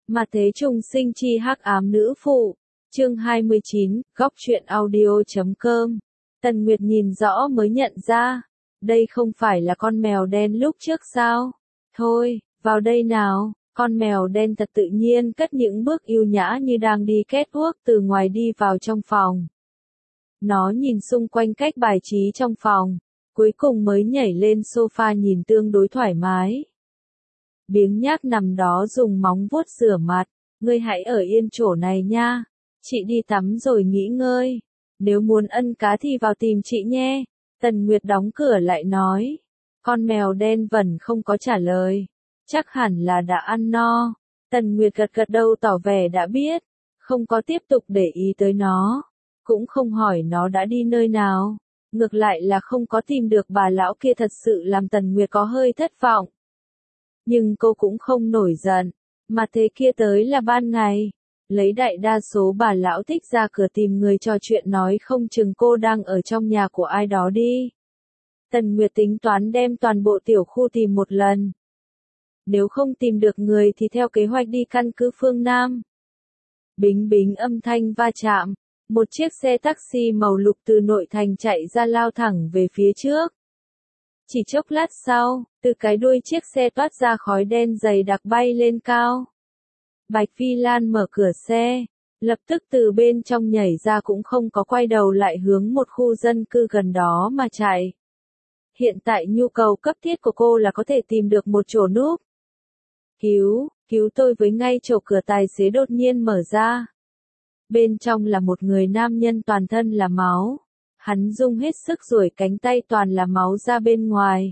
Mà thế trùng sinh chi hắc ám nữ phụ. Chương 29, góc truyện audio.com. Tần Nguyệt nhìn rõ mới nhận ra, đây không phải là con mèo đen lúc trước sao? Thôi, vào đây nào. Con mèo đen thật tự nhiên cất những bước yêu nhã như đang đi catwalk từ ngoài đi vào trong phòng. Nó nhìn xung quanh cách bài trí trong phòng, cuối cùng mới nhảy lên sofa nhìn tương đối thoải mái. Biếng nhác nằm đó dùng móng vuốt rửa mặt, ngươi hãy ở yên chỗ này nha, chị đi tắm rồi nghỉ ngơi, nếu muốn ân cá thì vào tìm chị nhé. Tần Nguyệt đóng cửa lại nói, con mèo đen vẫn không có trả lời, chắc hẳn là đã ăn no. Tần Nguyệt gật gật đầu tỏ vẻ đã biết, không có tiếp tục để ý tới nó, cũng không hỏi nó đã đi nơi nào, ngược lại là không có tìm được bà lão kia thật sự làm Tần Nguyệt có hơi thất vọng. Nhưng cô cũng không nổi giận, mà thế kia tới là ban ngày, lấy đại đa số bà lão thích ra cửa tìm người trò chuyện nói không chừng cô đang ở trong nhà của ai đó đi. Tần Nguyệt tính toán đem toàn bộ tiểu khu tìm một lần. Nếu không tìm được người thì theo kế hoạch đi căn cứ phương Nam. Bính bính âm thanh va chạm, một chiếc xe taxi màu lục từ nội thành chạy ra lao thẳng về phía trước. Chỉ chốc lát sau, từ cái đuôi chiếc xe toát ra khói đen dày đặc bay lên cao. Bạch Phi Lan mở cửa xe, lập tức từ bên trong nhảy ra cũng không có quay đầu lại hướng một khu dân cư gần đó mà chạy. Hiện tại nhu cầu cấp thiết của cô là có thể tìm được một chỗ núp. Cứu tôi với ngay chỗ cửa tài xế đột nhiên mở ra. Bên trong là một người nam nhân toàn thân là máu. Hắn dùng hết sức duỗi cánh tay toàn là máu ra bên ngoài.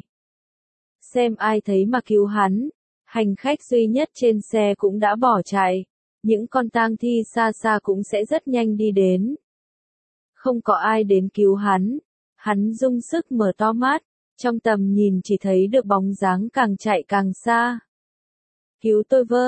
Xem ai thấy mà cứu hắn. Hành khách duy nhất trên xe cũng đã bỏ chạy. Những con tang thi xa xa cũng sẽ rất nhanh đi đến. Không có ai đến cứu hắn. Hắn dùng sức mở to mắt. Trong tầm nhìn chỉ thấy được bóng dáng càng chạy càng xa. Cứu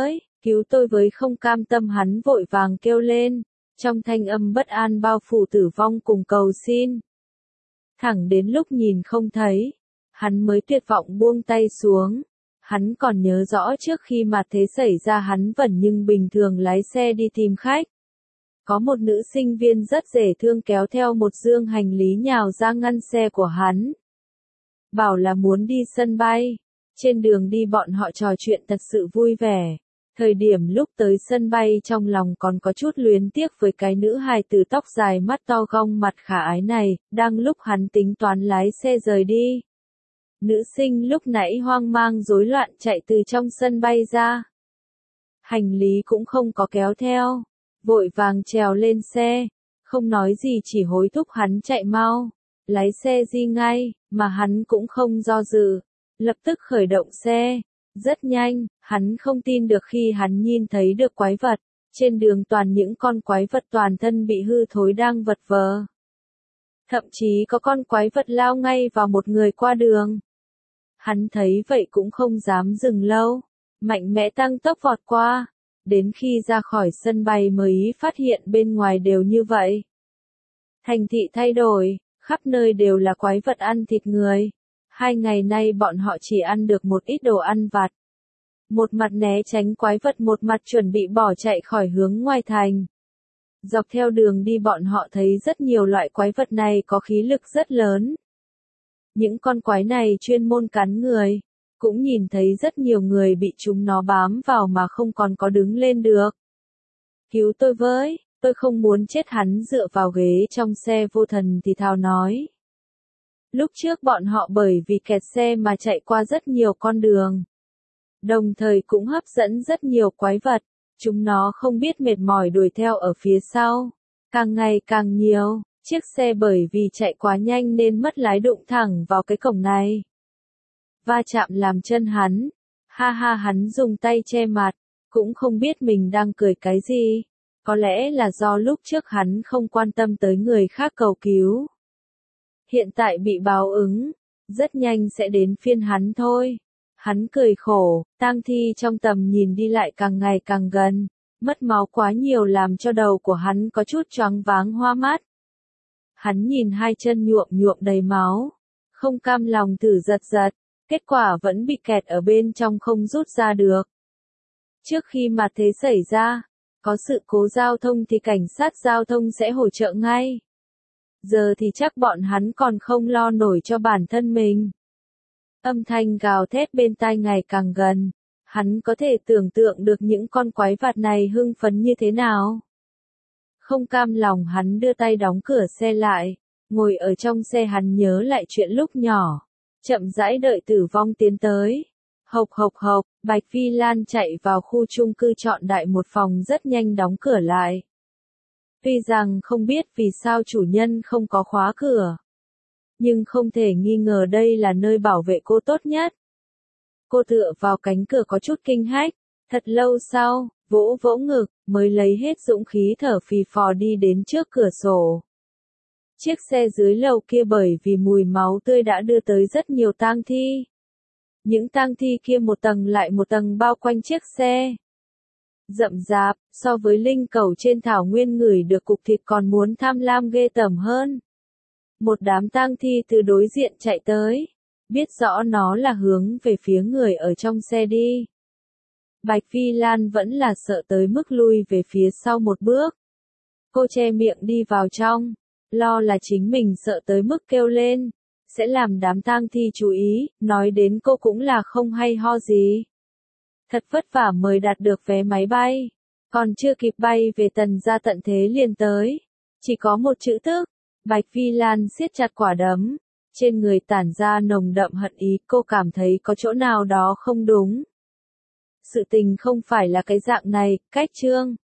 tôi với không cam tâm hắn vội vàng kêu lên. Trong thanh âm bất an bao phủ tử vong cùng cầu xin. Thẳng đến lúc nhìn không thấy, hắn mới tuyệt vọng buông tay xuống. Hắn còn nhớ rõ trước khi mà thế xảy ra hắn vẫn nhưng bình thường lái xe đi tìm khách. Có một nữ sinh viên rất dễ thương kéo theo một dương hành lý nhào ra ngăn xe của hắn. Bảo là muốn đi sân bay. Trên đường đi bọn họ trò chuyện thật sự vui vẻ. Thời điểm lúc tới sân bay trong lòng còn có chút luyến tiếc với cái nữ hài tử tóc dài mắt to gong mặt khả ái này, đang lúc hắn tính toán lái xe rời đi. Nữ sinh lúc nãy hoang mang rối loạn chạy từ trong sân bay ra. Hành lý cũng không có kéo theo, vội vàng trèo lên xe, không nói gì chỉ hối thúc hắn chạy mau, lái xe đi ngay, mà hắn cũng không do dự, lập tức khởi động xe. Rất nhanh, hắn không tin được khi hắn nhìn thấy được quái vật, trên đường toàn những con quái vật toàn thân bị hư thối đang vật vờ. Thậm chí có con quái vật lao ngay vào một người qua đường. Hắn thấy vậy cũng không dám dừng lâu, mạnh mẽ tăng tốc vọt qua, đến khi ra khỏi sân bay mới phát hiện bên ngoài đều như vậy. Thành thị thay đổi, khắp nơi đều là quái vật ăn thịt người. 2 ngày nay bọn họ chỉ ăn được một ít đồ ăn vặt. Một mặt né tránh quái vật một mặt chuẩn bị bỏ chạy khỏi hướng ngoài thành. Dọc theo đường đi bọn họ thấy rất nhiều loại quái vật này có khí lực rất lớn. Những con quái này chuyên môn cắn người. Cũng nhìn thấy rất nhiều người bị chúng nó bám vào mà không còn có đứng lên được. Cứu tôi với, tôi không muốn chết. Hắn dựa vào ghế trong xe vô thần thì thào nói. Lúc trước bọn họ bởi vì kẹt xe mà chạy qua rất nhiều con đường. Đồng thời cũng hấp dẫn rất nhiều quái vật, chúng nó không biết mệt mỏi đuổi theo ở phía sau. Càng ngày càng nhiều, chiếc xe bởi vì chạy quá nhanh nên mất lái đụng thẳng vào cái cổng này. Va chạm làm chân hắn, ha ha hắn dùng tay che mặt, cũng không biết mình đang cười cái gì. Có lẽ là do lúc trước hắn không quan tâm tới người khác cầu cứu. Hiện tại bị báo ứng, rất nhanh sẽ đến phiên hắn thôi. Hắn cười khổ, tang thi trong tầm nhìn đi lại càng ngày càng gần, mất máu quá nhiều làm cho đầu của hắn có chút choáng váng hoa mắt. Hắn nhìn hai chân nhuộm đầy máu, không cam lòng thử giật, kết quả vẫn bị kẹt ở bên trong không rút ra được. Trước khi mà thế xảy ra, có sự cố giao thông thì cảnh sát giao thông sẽ hỗ trợ ngay. Giờ thì chắc bọn hắn còn không lo nổi cho bản thân mình. Âm thanh gào thét bên tai ngày càng gần. Hắn có thể tưởng tượng được những con quái vật này hưng phấn như thế nào. Không cam lòng hắn đưa tay đóng cửa xe lại. Ngồi ở trong xe hắn nhớ lại chuyện lúc nhỏ. Chậm rãi đợi tử vong tiến tới. Hộc hộc hộc, Bạch Phi Lan chạy vào khu chung cư trọn đại một phòng rất nhanh đóng cửa lại. Tuy rằng không biết vì sao chủ nhân không có khóa cửa. Nhưng không thể nghi ngờ đây là nơi bảo vệ cô tốt nhất. Cô tựa vào cánh cửa có chút kinh hách. Thật lâu sau, vỗ vỗ ngực, mới lấy hết dũng khí thở phì phò đi đến trước cửa sổ. Chiếc xe dưới lầu kia bởi vì mùi máu tươi đã đưa tới rất nhiều tang thi. Những tang thi kia một tầng lại một tầng bao quanh chiếc xe. Rậm rạp, so với linh cẩu trên thảo nguyên ngửi được cục thịt còn muốn tham lam ghê tởm hơn. Một đám tang thi từ đối diện chạy tới. Biết rõ nó là hướng về phía người ở trong xe đi. Bạch Phi Lan vẫn là sợ tới mức lui về phía sau một bước. Cô che miệng đi vào trong. Lo là chính mình sợ tới mức kêu lên. Sẽ làm đám tang thi chú ý, nói đến cô cũng là không hay ho gì. Thật vất vả mới đạt được vé máy bay. Còn chưa kịp bay về Tần gia tận thế liền tới. Chỉ có một chữ tức. Bạch Phi Lan siết chặt quả đấm. Trên người tản ra nồng đậm hận ý, cô cảm thấy có chỗ nào đó không đúng. Sự tình không phải là cái dạng này, cách chương.